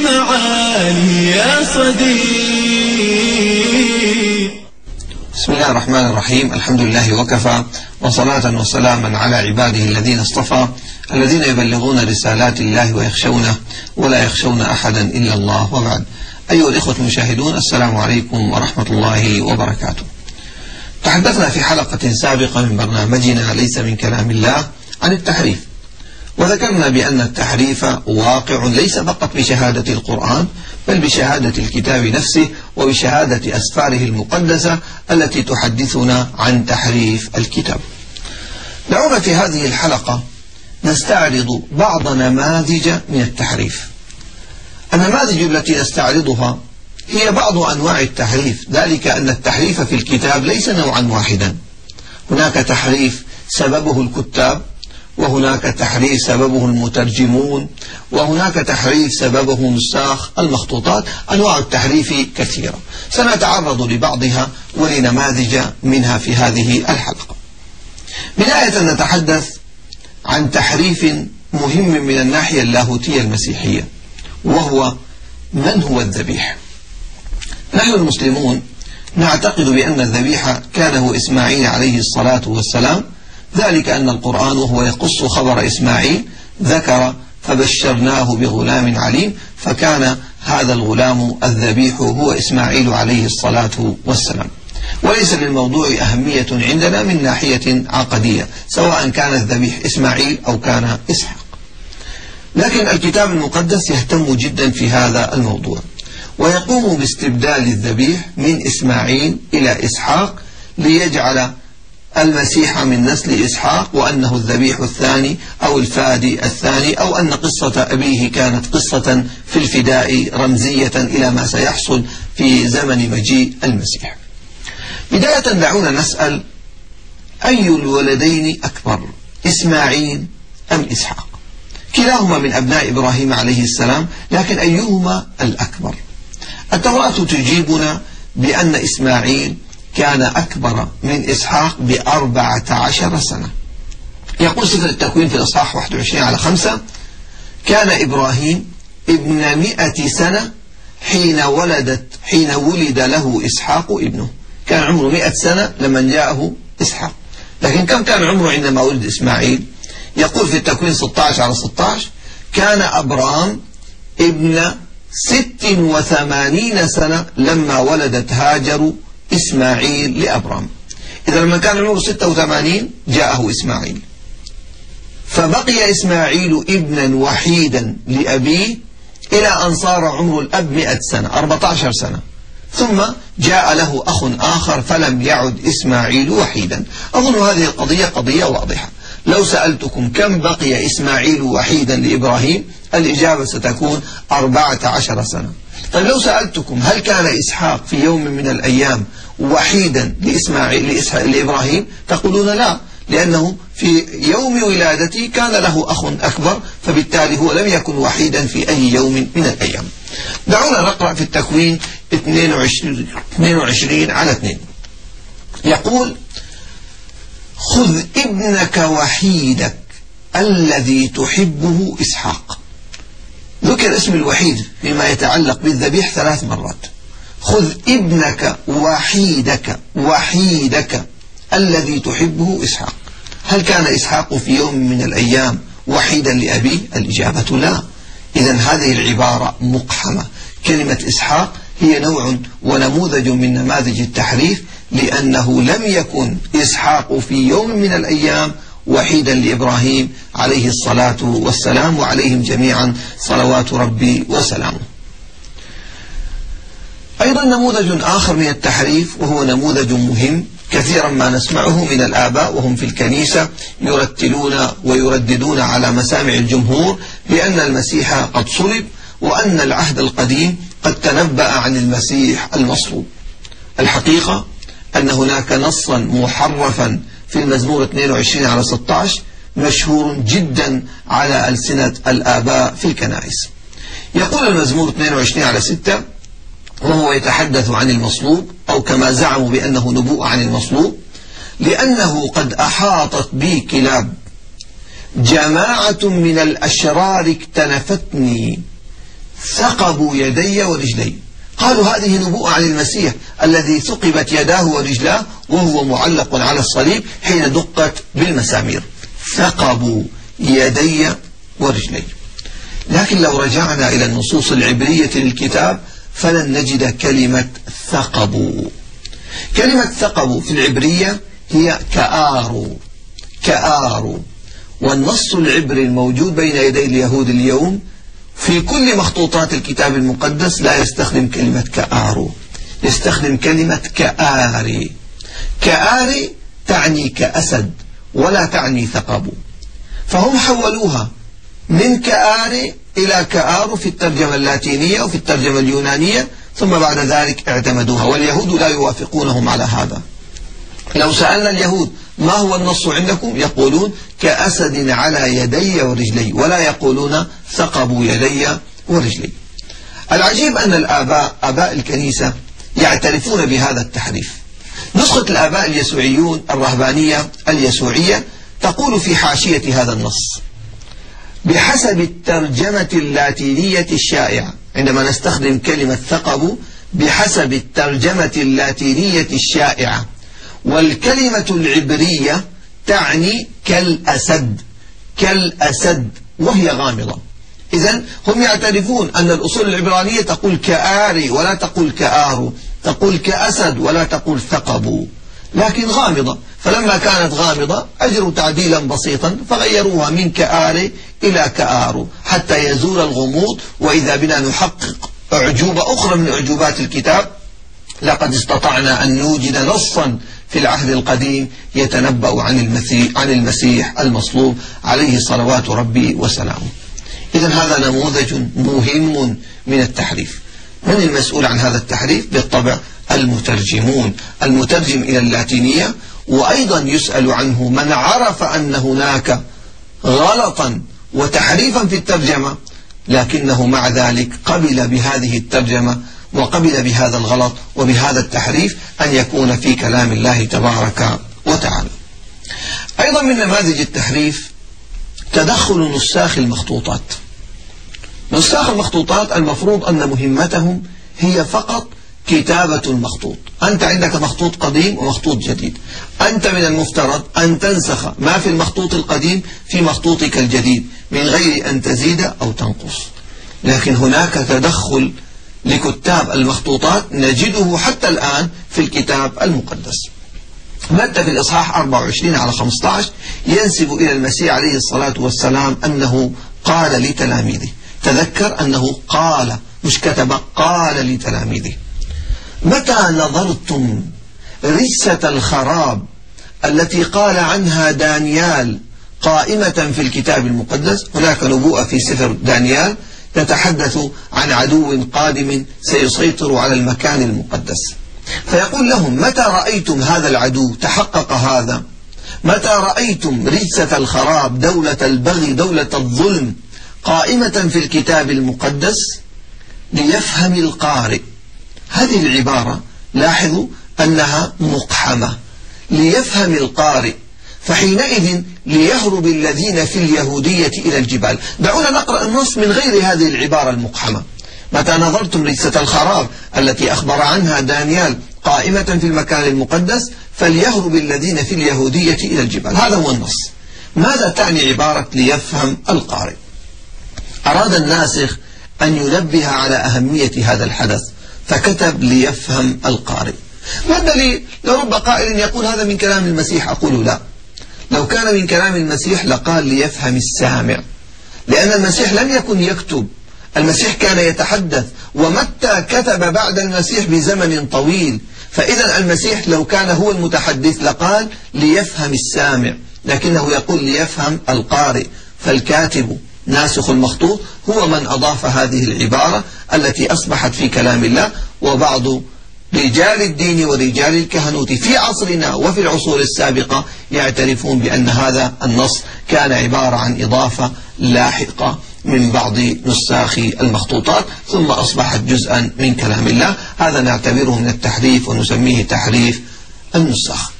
المعالي يا صديق. بسم الله الرحمن الرحيم. الحمد لله وكفى، وصلاة وسلاما على عباده الذين اصطفى، الذين يبلغون رسالات الله ويخشونه ولا يخشون أحدا إلا الله، وبعد. أيها الإخوة المشاهدون، السلام عليكم ورحمة الله وبركاته. تحدثنا في حلقة سابقة من برنامجنا ليس من كلام الله عن التحريف، وذكرنا بأن التحريف واقع ليس فقط بشهادة القرآن، بل بشهادة الكتاب نفسه وبشهادة أسفاره المقدسة التي تحدثنا عن تحريف الكتاب. دعونا في هذه الحلقة نستعرض بعض نماذج من التحريف. النماذج التي نستعرضها هي بعض أنواع التحريف، ذلك أن التحريف في الكتاب ليس نوعا واحدا. هناك تحريف سببه الكتاب، وهناك تحريف سببه المترجمون، وهناك تحريف سببه نساخ المخطوطات. أنواع التحريف كثيرة، سنتعرض لبعضها ولنماذج منها في هذه الحلقة. بداية نتحدث عن تحريف مهم من الناحية اللاهوتية المسيحية، وهو من هو الذبيح. نحن المسلمون نعتقد بأن الذبيح كان هو إسماعيل عليه الصلاة والسلام، ذلك أن القرآن وهو يقص خبر إسماعيل ذكر فبشرناه بغلام عليم، فكان هذا الغلام الذبيح هو إسماعيل عليه الصلاة والسلام. وليس للموضوع أهمية عندنا من ناحية عقدية، سواء كان الذبيح إسماعيل أو كان إسحاق، لكن الكتاب المقدس يهتم جدا في هذا الموضوع، ويقوم باستبدال الذبيح من إسماعيل إلى إسحاق ليجعل المسيح من نسل إسحاق، وأنه الذبيح الثاني أو الفادي الثاني، أو أن قصة أبيه كانت قصة في الفداء رمزية إلى ما سيحصل في زمن مجيء المسيح. بداية دعونا نسأل: أي الولدين أكبر، إسماعيل أم إسحاق؟ كلاهما من أبناء إبراهيم عليه السلام، لكن أيهما الأكبر؟ التوراة تجيبنا بأن إسماعيل كان أكبر من إسحاق ب14 سنة. يقول سفر التكوين في الإصحاح 21/5: كان إبراهيم ابن 100 سنة حين ولد له إسحاق ابنه. كان عمره 100 سنة لما جاءه إسحاق، لكن كم كان عمره عندما ولد إسماعيل؟ يقول في التكوين 16/16: كان أبرام ابن 86 سنة لما ولدت هاجر إسماعيل لأبرام. إذا لما كان عمره 86 جاءه إسماعيل، فبقي إسماعيل ابنا وحيدا لأبيه إلى أن صار عمر الأب 100 سنة، 14 سنة، ثم جاء له أخ آخر فلم يعد إسماعيل وحيدا. أظن هذه القضية قضية واضحة. لو سألتكم كم بقي إسماعيل وحيدا لإبراهيم، الإجابة ستكون 14 سنة. طيب لو سألتكم هل كان إسحاق في يوم من الأيام وحيدا لإبراهيم، تقولون لا، لأنه في يوم ولادته كان له أخ أكبر، فبالتالي هو لم يكن وحيدا في أي يوم من الأيام. دعونا نقرأ في التكوين 22/2. يقول: خذ ابنك وحيدك الذي تحبه إسحاق. ذكر اسم الوحيد فيما يتعلق بالذبيح 3 مرات. خذ ابنك وحيدك الذي تحبه إسحاق. هل كان إسحاق في يوم من الأيام وحيدا لأبيه؟ الإجابة لا. إذن هذه العبارة مقحمة. كلمة إسحاق هي نوع ونموذج من نماذج التحريف، لأنه لم يكن إسحاق في يوم من الأيام وحيدا لإبراهيم عليه الصلاة والسلام، وعليهم جميعا صلوات ربي وسلامه. أيضا نموذج آخر من التحريف، وهو نموذج مهم، كثيرا ما نسمعه من الآباء وهم في الكنيسة يرتلون ويرددون على مسامع الجمهور بأن المسيح قد صلب، وأن العهد القديم قد تنبأ عن المسيح المصلوب. الحقيقة أن هناك نصا محرفا في المزمور 22/16 مشهور جدا على ألسنة الآباء في الكنائس. يقول المزمور 22/6: وهو يتحدث عن المصلوب، أو كما زعموا بأنه نبوءة عن المصلوب: لأنه قد أحاطت بي كلاب، جماعة من الأشرار اكتنفتني، ثقبوا يدي ورجلي. قالوا هذه نبوءة عن المسيح الذي ثقبت يداه ورجلاه وهو معلق على الصليب حين دقت بالمسامير. ثقبوا يدي ورجلي. لكن لو رجعنا إلى النصوص العبرية للكتاب فلن نجد كلمة ثقبوا. كلمة ثقبوا في العبرية هي كآروا. والنص العبري الموجود بين يدي اليهود اليوم في كل مخطوطات الكتاب المقدس لا يستخدم كلمة كآروا، يستخدم كلمة كآري. كآري تعني كأسد ولا تعني ثقبوا، فهم حولوها من كآري إلى كآرو في الترجمة اللاتينية وفي الترجمة اليونانية، ثم بعد ذلك اعتمدوها، واليهود لا يوافقونهم على هذا. لو سألنا اليهود ما هو النص عندكم يقولون كأسد على يدي ورجلي، ولا يقولون ثقبوا يدي ورجلي. العجيب أن آباء الكنيسة يعترفون بهذا التحريف. نسخة الآباء اليسوعيون الرهبانية اليسوعية تقول في حاشية هذا النص: بحسب الترجمة اللاتينية الشائعة، عندما نستخدم كلمة ثقبوا بحسب الترجمة اللاتينية الشائعة، والكلمة العبرية تعني كالأسد وهي غامضة. إذن هم يعترفون أن الأصول العبرانية تقول كآري ولا تقول كآرو، تقول كأسد ولا تقول ثقبوا، لكن غامضة. فلما كانت غامضة أجروا تعديلا بسيطا فغيروها من كآري إلى كآرو حتى يزول الغموض، وإذا بنا نحقق أعجوبة أخرى من أعجوبات الكتاب. لقد استطعنا أن نوجد نصا في العهد القديم يتنبأ عن المسيح المصلوب عليه صلوات ربي وسلامه. إذن هذا نموذج مهم من التحريف. من المسؤول عن هذا التحريف؟ بالطبع المترجم إلى اللاتينية، وأيضا يسأل عنه من عرف أن هناك غلطا وتحريفا في الترجمة، لكنه مع ذلك قبل بهذه الترجمة وقبل بهذا الغلط وبهذا التحريف أن يكون في كلام الله تبارك وتعالى. أيضا من نماذج التحريف تدخل نساخ المخطوطات. نساخ المخطوطات المفروض أن مهمتهم هي فقط كتابة المخطوط. أنت عندك مخطوط قديم ومخطوط جديد، أنت من المفترض أن تنسخ ما في المخطوط القديم في مخطوطك الجديد من غير أن تزيد أو تنقص. لكن هناك تدخل لكتاب المخطوطات نجده حتى الآن في الكتاب المقدس. متى في الإصحاح 24-15 ينسب إلى المسيح عليه الصلاة والسلام أنه قال لتلاميذه. تذكر أنه قال، مش كتب، قال لتلاميذه: متى نظرتم رجسة الخراب التي قال عنها دانيال قائمة في الكتاب المقدس. هناك نبوءة في سفر دانيال تتحدث عن عدو قادم سيسيطر على المكان المقدس، فيقول لهم: متى رأيتم هذا العدو؟ تحقق هذا. متى رأيتم رجسة الخراب، دولة البغي، دولة الظلم قائمة في الكتاب المقدس؟ ليفهم القارئ. هذه العبارة لاحظوا أنها مقحمة، ليفهم القارئ، فحينئذ ليهرب الذين في اليهودية إلى الجبال. دعونا نقرأ النص من غير هذه العبارة المقحمة. متى نظرتم رجسة الخراب التي أخبر عنها دانيال قائمة في المكان المقدس فليهرب الذين في اليهودية إلى الجبال. هذا هو النص. ماذا تعني عبارة ليفهم القارئ؟ أراد الناسخ أن ينبه على أهمية هذا الحدث فكتب ليفهم القارئ. ما الدليل؟ لرب قائل يقول هذا من كلام المسيح. أقول لا، لو كان من كلام المسيح لقال ليفهم السامع، لأن المسيح لم يكن يكتب، المسيح كان يتحدث، ومتى كتب بعد المسيح بزمن طويل، فإذا المسيح لو كان هو المتحدث لقال ليفهم السامع، لكنه يقول ليفهم القارئ. فالكاتب ناسخ المخطوط هو من أضاف هذه العبارة التي أصبحت في كلام الله. وبعض رجال الدين ورجال الكهنوت في عصرنا وفي العصور السابقة يعترفون بأن هذا النص كان عبارة عن إضافة لاحقة من بعض نساخ المخطوطات ثم أصبحت جزءا من كلام الله. هذا نعتبره من التحريف ونسميه تحريف النساخ.